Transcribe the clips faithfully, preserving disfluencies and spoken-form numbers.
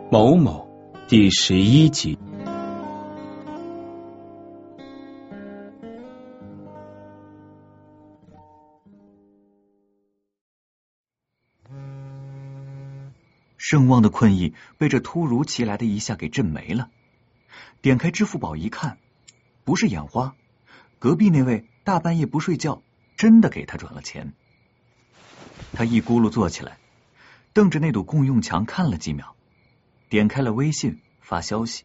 某某第十一集。 盛旺的困意被这突如其来的一下给震没了。点开支付宝一看，不是眼花，隔壁那位大半夜不睡觉，真的给他转了钱。他一咕噜坐起来，瞪着那堵共用墙看了几秒，点开了微信发消息。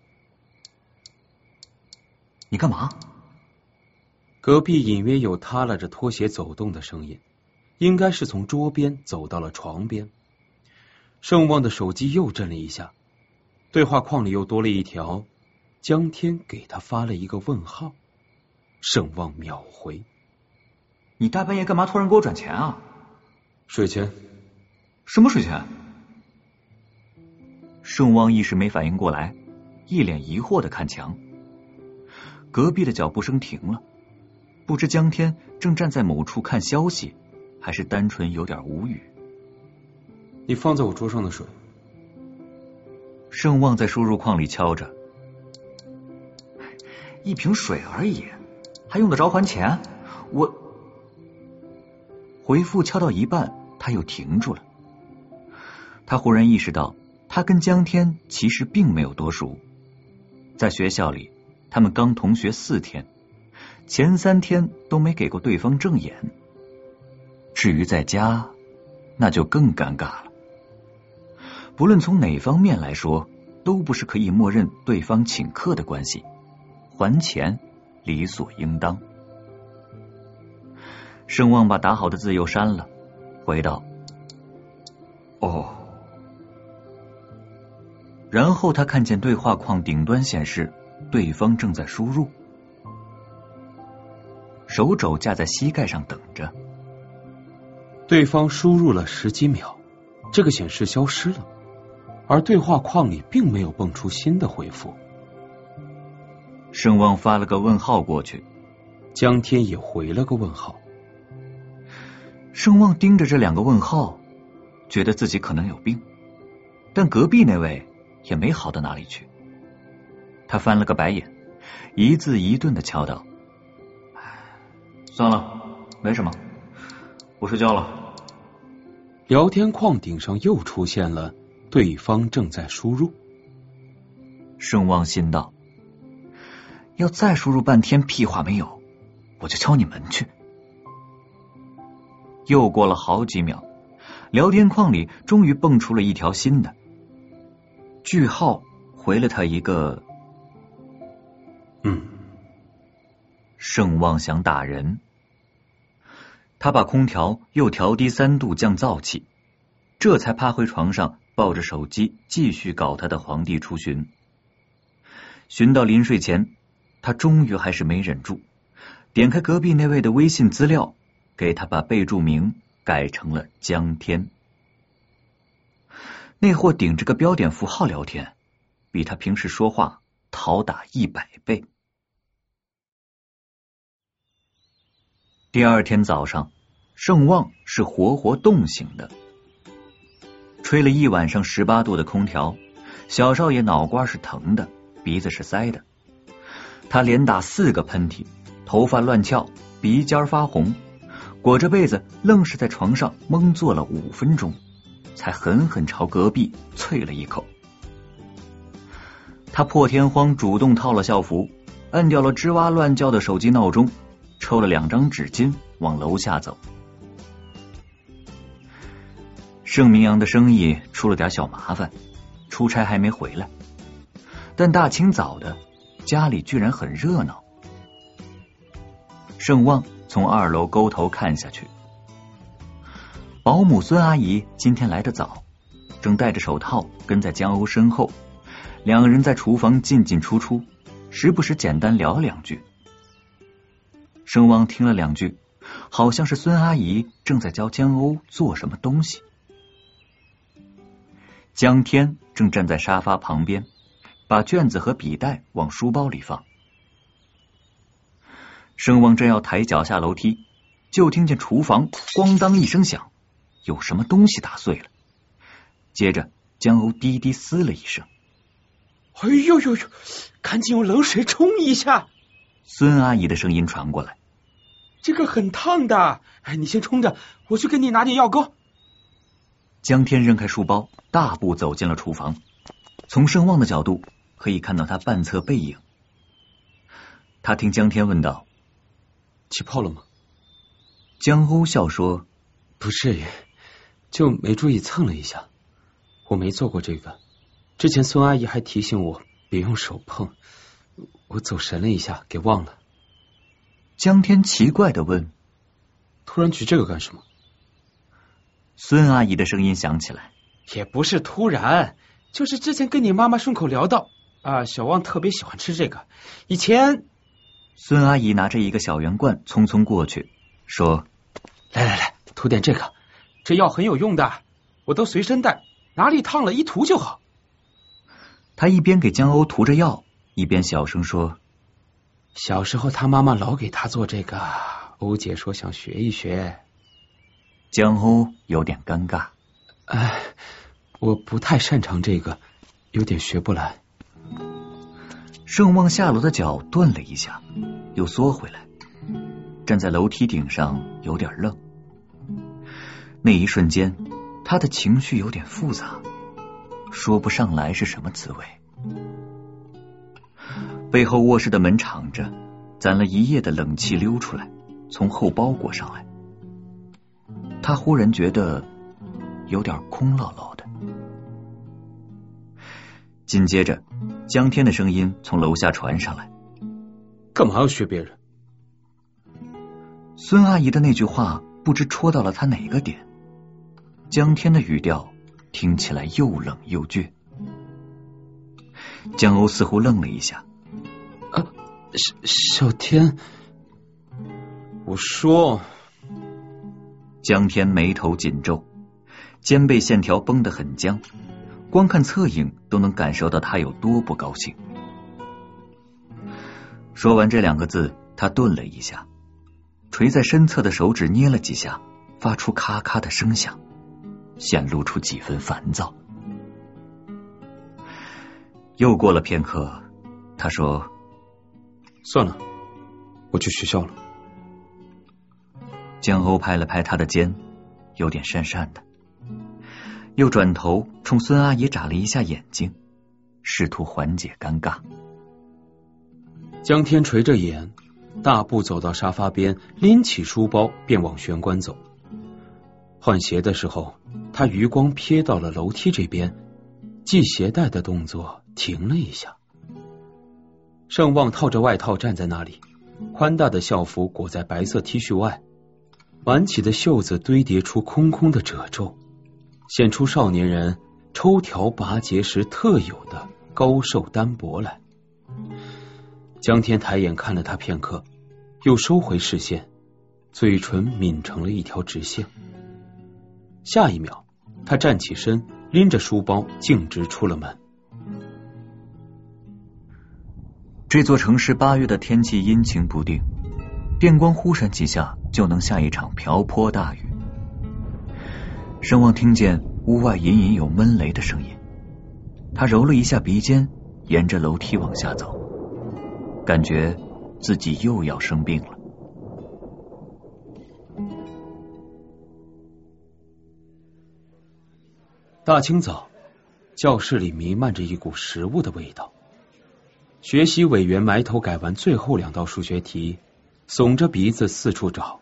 你干嘛？ 隔壁隐约有踏拉着拖鞋走动的声音，应该是从桌边走到了床边。盛旺的手机又震了一下，对话框里又多了一条江天给他发了一个问号。盛旺秒回： 你大半夜干嘛突然给我转钱啊？ 水钱。 什么水钱？盛旺一时没反应过来，一脸疑惑的看墙。隔壁的脚步声停了，不知江天正站在某处看消息，还是单纯有点无语。 你放在我桌上的水。 盛旺在输入框里敲着，一瓶水而已，还用得着还钱？我回复敲到一半，他又停住了。他忽然意识到，他跟江天其实并没有多熟。在学校里，他们刚同学四天，前三天都没给过对方正眼。至于在家，那就更尴尬了。不论从哪方面来说，都不是可以默认对方请客的关系，还钱理所应当。盛旺把打好的字又删了，回道：哦。然后他看见对话框顶端显示对方正在输入，手肘架在膝盖上等着。 对方输入了十几秒，这个显示消失了，而对话框里并没有蹦出新的回复。 盛旺发了个问号过去， 江天也回了个问号。 盛旺盯着这两个问号，觉得自己可能有病，但隔壁那位也没好到哪里去。他翻了个白眼，一字一顿的敲道：算了，没什么，我睡觉了。 聊天框顶上又出现了对方正在输入。 盛旺心道：要再输入半天屁话没有，我就敲你门去。又过了好几秒，聊天框里终于蹦出了一条新的。句号回了他一个嗯。 盛旺想打人，他把空调又调低三度降噪器，这才趴回床上，抱着手机继续搞他的皇帝出巡。巡到临睡前，他终于还是没忍住，点开隔壁那位的微信资料，给他把备注名改成了江天。那货顶着个标点符号聊天，比他平时说话讨打一百倍。第二天早上，盛旺是活活冻醒的。吹了一晚上十八度的空调，小少爷脑瓜是疼的，鼻子是塞的。他连打四个喷嚏，头发乱翘，鼻尖发红，裹着被子愣是在床上懵坐了五分钟，才狠狠朝隔壁啐了一口。他破天荒主动套了校服，摁掉了吱哇乱叫的手机闹钟，抽了两张纸巾往楼下走。盛明阳的生意出了点小麻烦，出差还没回来，但大清早的家里居然很热闹。盛旺从二楼沟头看下去，保姆孙阿姨今天来得早，正戴着手套跟在江鸥身后，两个人在厨房进进出出，时不时简单聊两句。盛旺听了两句，好像是孙阿姨正在教江鸥做什么东西。江天正站在沙发旁边，把卷子和笔袋往书包里放。盛旺正要抬脚下楼梯，就听见厨房咣当一声响，有什么东西打碎了。接着江鸥滴滴嘶了一声， 哎呦呦呦，赶紧用冷水冲一下。 孙阿姨的声音传过来。 这个很烫的，哎，你先冲着，我去给你拿点药膏。 江天扔开书包，大步走进了厨房。从盛旺的角度可以看到他半侧背影。他听江天问道： 起泡了吗？ 江欧笑说： 不至于，就没注意蹭了一下。我没做过这个，之前孙阿姨还提醒我别用手碰，我走神了一下，给忘了。 江天奇怪地问： 突然举这个干什么？ 孙阿姨的声音响起来： 也不是突然，就是之前跟你妈妈顺口聊到啊，小旺特别喜欢吃这个。以前孙阿姨拿着一个小圆罐匆匆过去，说： 来来来，涂点这个，这药很有用的，我都随身带，哪里烫了一涂就好。 他一边给江欧涂着药，一边小声说： 小时候他妈妈老给他做这个，欧姐说想学一学。 江欧有点尴尬： 哎，我不太擅长这个，有点学不来。 盛旺下楼的脚顿了一下，又缩回来，站在楼梯顶上有点愣。那一瞬间他的情绪有点复杂，说不上来是什么滋味。背后卧室的门敞着，攒了一夜的冷气溜出来，从后包裹上来。他忽然觉得有点空落落的。紧接着江天的声音从楼下传上来： 干嘛要学别人？ 孙阿姨的那句话不知戳到了他哪个点，江天的语调听起来又冷又倔。江欧似乎愣了一下： 啊，小小天，我说。 江天眉头紧皱，肩背线条绷得很僵，光看侧影都能感受到他有多不高兴。说完这两个字，他顿了一下，垂在身侧的手指捏了几下，发出咔咔的声响，显露出几分烦躁。又过了片刻，他说： 算了，我去学校了。 江欧拍了拍他的肩，有点讪讪的，又转头冲孙阿姨眨了一下眼睛，试图缓解尴尬。 江天垂着眼，大步走到沙发边，拎起书包便往玄关走。换鞋的时候，他余光瞥到了楼梯这边，系鞋带的动作停了一下。盛旺套着外套站在那里，宽大的校服裹在白色 T 恤外，挽起的袖子堆叠出空空的褶皱，显出少年人抽条拔节时特有的高瘦单薄来。江天抬眼看了他片刻，又收回视线，嘴唇抿成了一条直线。下一秒，他站起身，拎着书包径直出了门。 这座城市八月的天气阴晴不定，电光忽闪几下就能下一场瓢泼大雨。盛旺听见屋外隐隐有闷雷的声音，他揉了一下鼻尖，沿着楼梯往下走，感觉自己又要生病了。 大清早，教室里弥漫着一股食物的味道。学习委员埋头改完最后两道数学题，耸着鼻子四处找。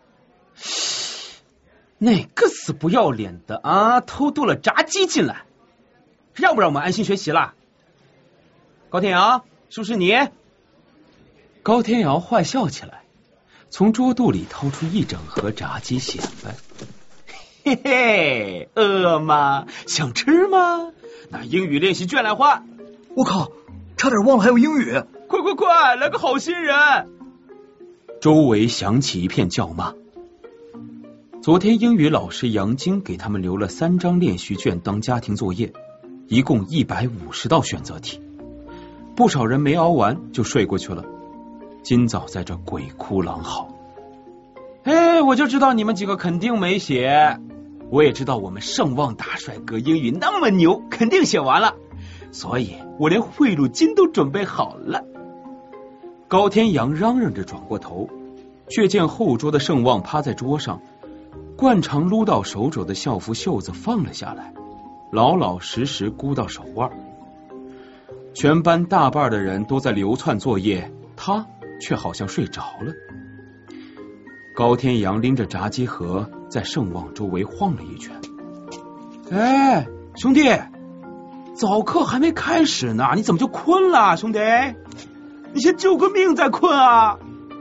哪个死不要脸的啊，偷渡了炸鸡进来，让不让我们安心学习啦？高天瑶，是不是你？高天瑶坏笑起来，从桌肚里掏出一整盒炸鸡显摆。嘿嘿，饿吗？想吃吗？那英语练习卷来换。 我靠，差点忘了还有英语！ 快快快，来个好心人！周围响起一片叫骂。昨天英语老师杨晶给他们留了三张练习卷当家庭作业，一共一百五十道选择题，不少人没熬完就睡过去了。今早在这鬼哭狼嚎。哎，我就知道你们几个肯定没写，我也知道我们盛旺大帅哥英语那么牛，肯定写完了。 所以我连贿赂金都准备好了。高天阳嚷嚷着转过头，却见后桌的盛旺趴在桌上，惯常撸到手肘的校服袖子放了下来，老老实实箍到手腕。全班大半的人都在流窜作业，他却好像睡着了。高天阳拎着炸鸡盒在盛旺周围晃了一圈。哎，兄弟，早课还没开始呢，你怎么就困了，兄弟？你先救个命再困啊！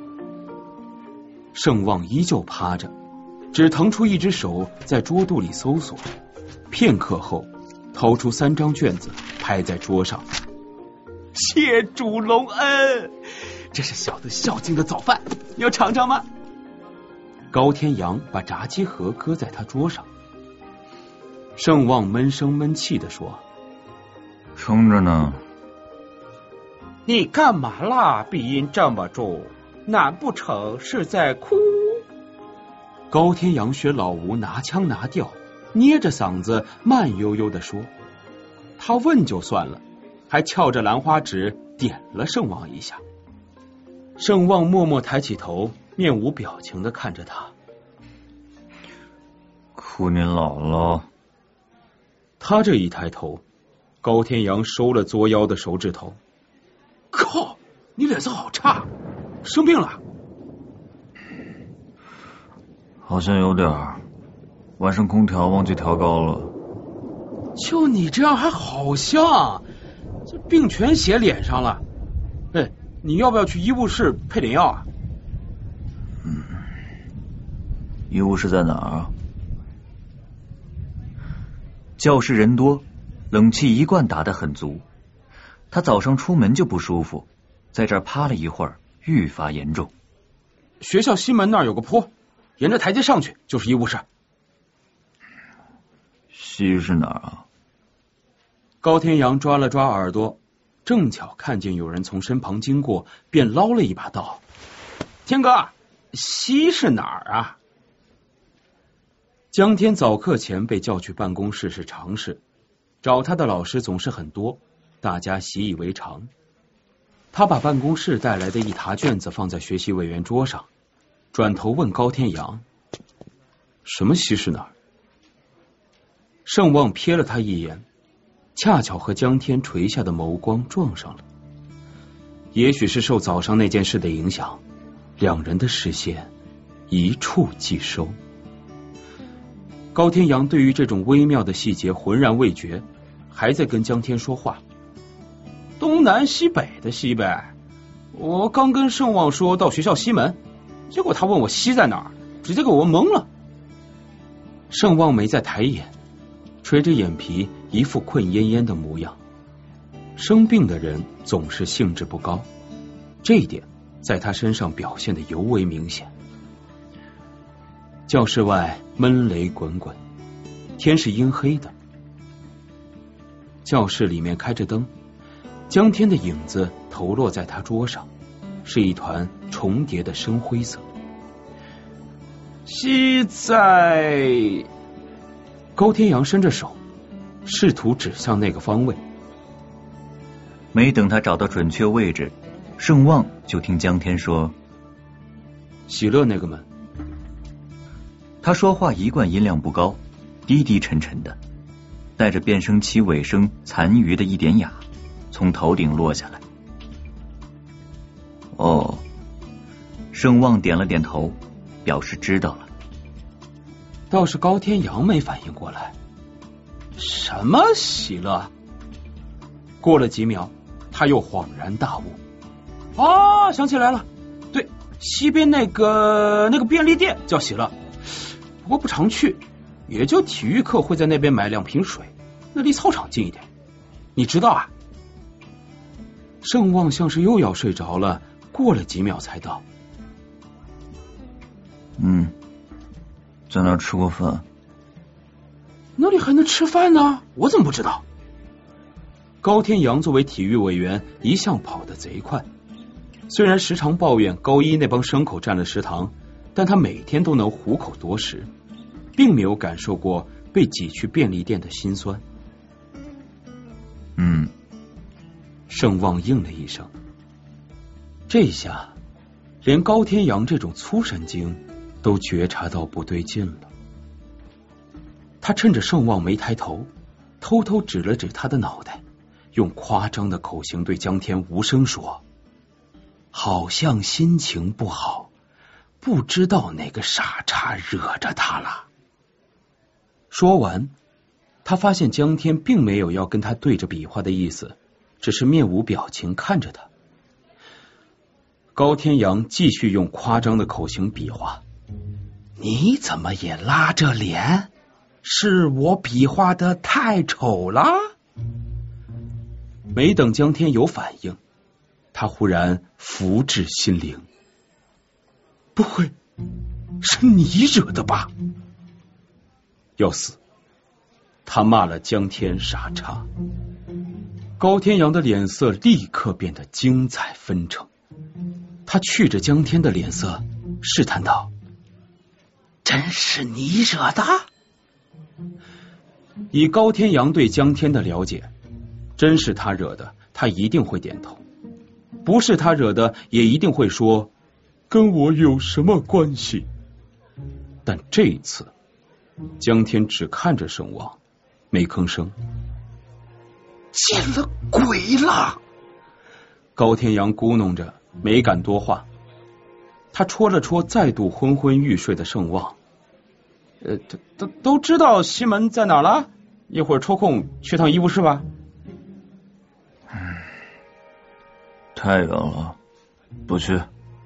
盛旺依旧趴着，只腾出一只手在桌肚里搜索，片刻后掏出三张卷子拍在桌上。谢主隆恩，这是小的孝敬的早饭，你要尝尝吗？高天阳把炸鸡盒搁在他桌上。盛旺闷声闷气地说： 撑着呢。 你干嘛啦？鼻音这么重，难不成是在哭？ 高天阳学老吴拿腔拿调，捏着嗓子慢悠悠地说。他问就算了，还翘着兰花指点了盛旺一下。盛旺默默抬起头，面无表情地看着他。 哭你姥姥。 他这一抬头，高天阳收了作妖的手指头。靠，你脸色好差，生病了？ 好像有点儿，晚上空调忘记调高了。 就你这样还好像，这病全写脸上了。哎，你要不要去医务室配点药啊？ 嗯，医务室在哪儿？教室人多，冷气一贯打得很足。他早上出门就不舒服，在这儿趴了一会儿，愈发严重。 学校西门那儿有个坡，沿着台阶上去就是医务室。 西是哪儿啊？ 高天阳抓了抓耳朵，正巧看见有人从身旁经过，便捞了一把道：天哥，西是哪儿啊？江天早课前被叫去办公室是常事，找他的老师总是很多，大家习以为常。他把办公室带来的一沓卷子放在学习委员桌上，转头问高天阳：什么西是哪儿？盛旺瞥了他一眼，恰巧和江天垂下的眸光撞上了。也许是受早上那件事的影响，两人的视线一触即收。高天阳对于这种微妙的细节浑然未觉，还在跟江天说话。东南西北的西呗，我刚跟盛旺说到学校西门，结果他问我西在哪儿，直接给我懵了。盛旺没再抬眼，垂着眼皮，一副困恹恹的模样。生病的人总是兴致不高，这一点在他身上表现得尤为明显。教室外闷雷滚滚，天是阴黑的。教室里面开着灯，江天的影子投落在他桌上，是一团重叠的深灰色。西在……高天阳伸着手，试图指向那个方位。 没等他找到准确位置，盛旺就听江天说： 喜乐那个门。 他说话一贯音量不高，低低沉沉的，带着变声期尾声残余的一点哑，从头顶落下来。哦，盛旺点了点头，表示知道了。 倒是高天阳没反应过来，什么喜乐？过了几秒，他又恍然大悟。啊，想起来了，对，西边那个那个便利店叫喜乐，不过不常去，也就体育课会在那边买两瓶水，那离操场近一点。你知道啊？盛旺像是又要睡着了，过了几秒才道： 嗯，在那儿吃过饭。 那里还能吃饭呢？我怎么不知道？高天阳作为体育委员，一向跑得贼快，虽然时常抱怨高一那帮牲口占了食堂，但他每天都能虎口夺食，并没有感受过被挤去便利店的辛酸。 嗯， 盛望应了一声。这下连高天阳这种粗神经都觉察到不对劲了。他趁着盛望没抬头，偷偷指了指他的脑袋，用夸张的口型对江天无声说：好像心情不好，不知道哪个傻叉惹着他了。说完，他发现江天并没有要跟他对着比划的意思，只是面无表情看着他。高天阳继续用夸张的口型比划：你怎么也拉着脸？是我比划的太丑了？没等江天有反应，他忽然福至心灵：不会是你惹的吧？要死！他骂了江天傻叉。高天阳的脸色立刻变得精彩纷呈，他觑着江天的脸色，试探道：真是你惹的？以高天阳对江天的了解，真是他惹的，他一定会点头；不是他惹的，也一定会说跟我有什么关系。但这一次，江天只看着盛望，没吭声。见了鬼了！高天阳咕哝着，没敢多话。他戳了戳再度昏昏欲睡的盛望，呃，都都都知道西门在哪了？一会儿抽空去趟医务室吧。 嗯，太远了，不去。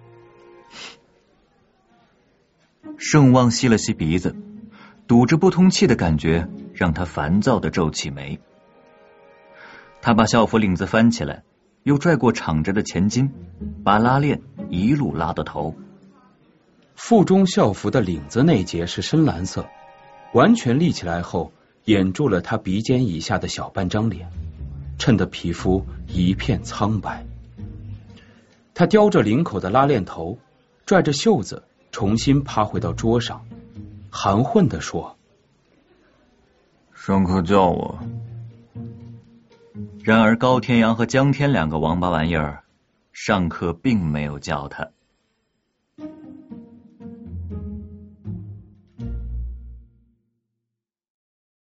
盛望吸了吸鼻子，堵着不通气的感觉让他烦躁的皱起眉。他把校服领子翻起来，又拽过敞着的前襟，把拉链一路拉到头。 附中校服的领子那节是深蓝色，完全立起来后掩住了他鼻尖以下的小半张脸，衬得皮肤一片苍白。他叼着领口的拉链头，拽着袖子重新趴回到桌上，含混地说： 上课叫我。然而高天阳和江天两个王八玩意儿上课并没有叫他。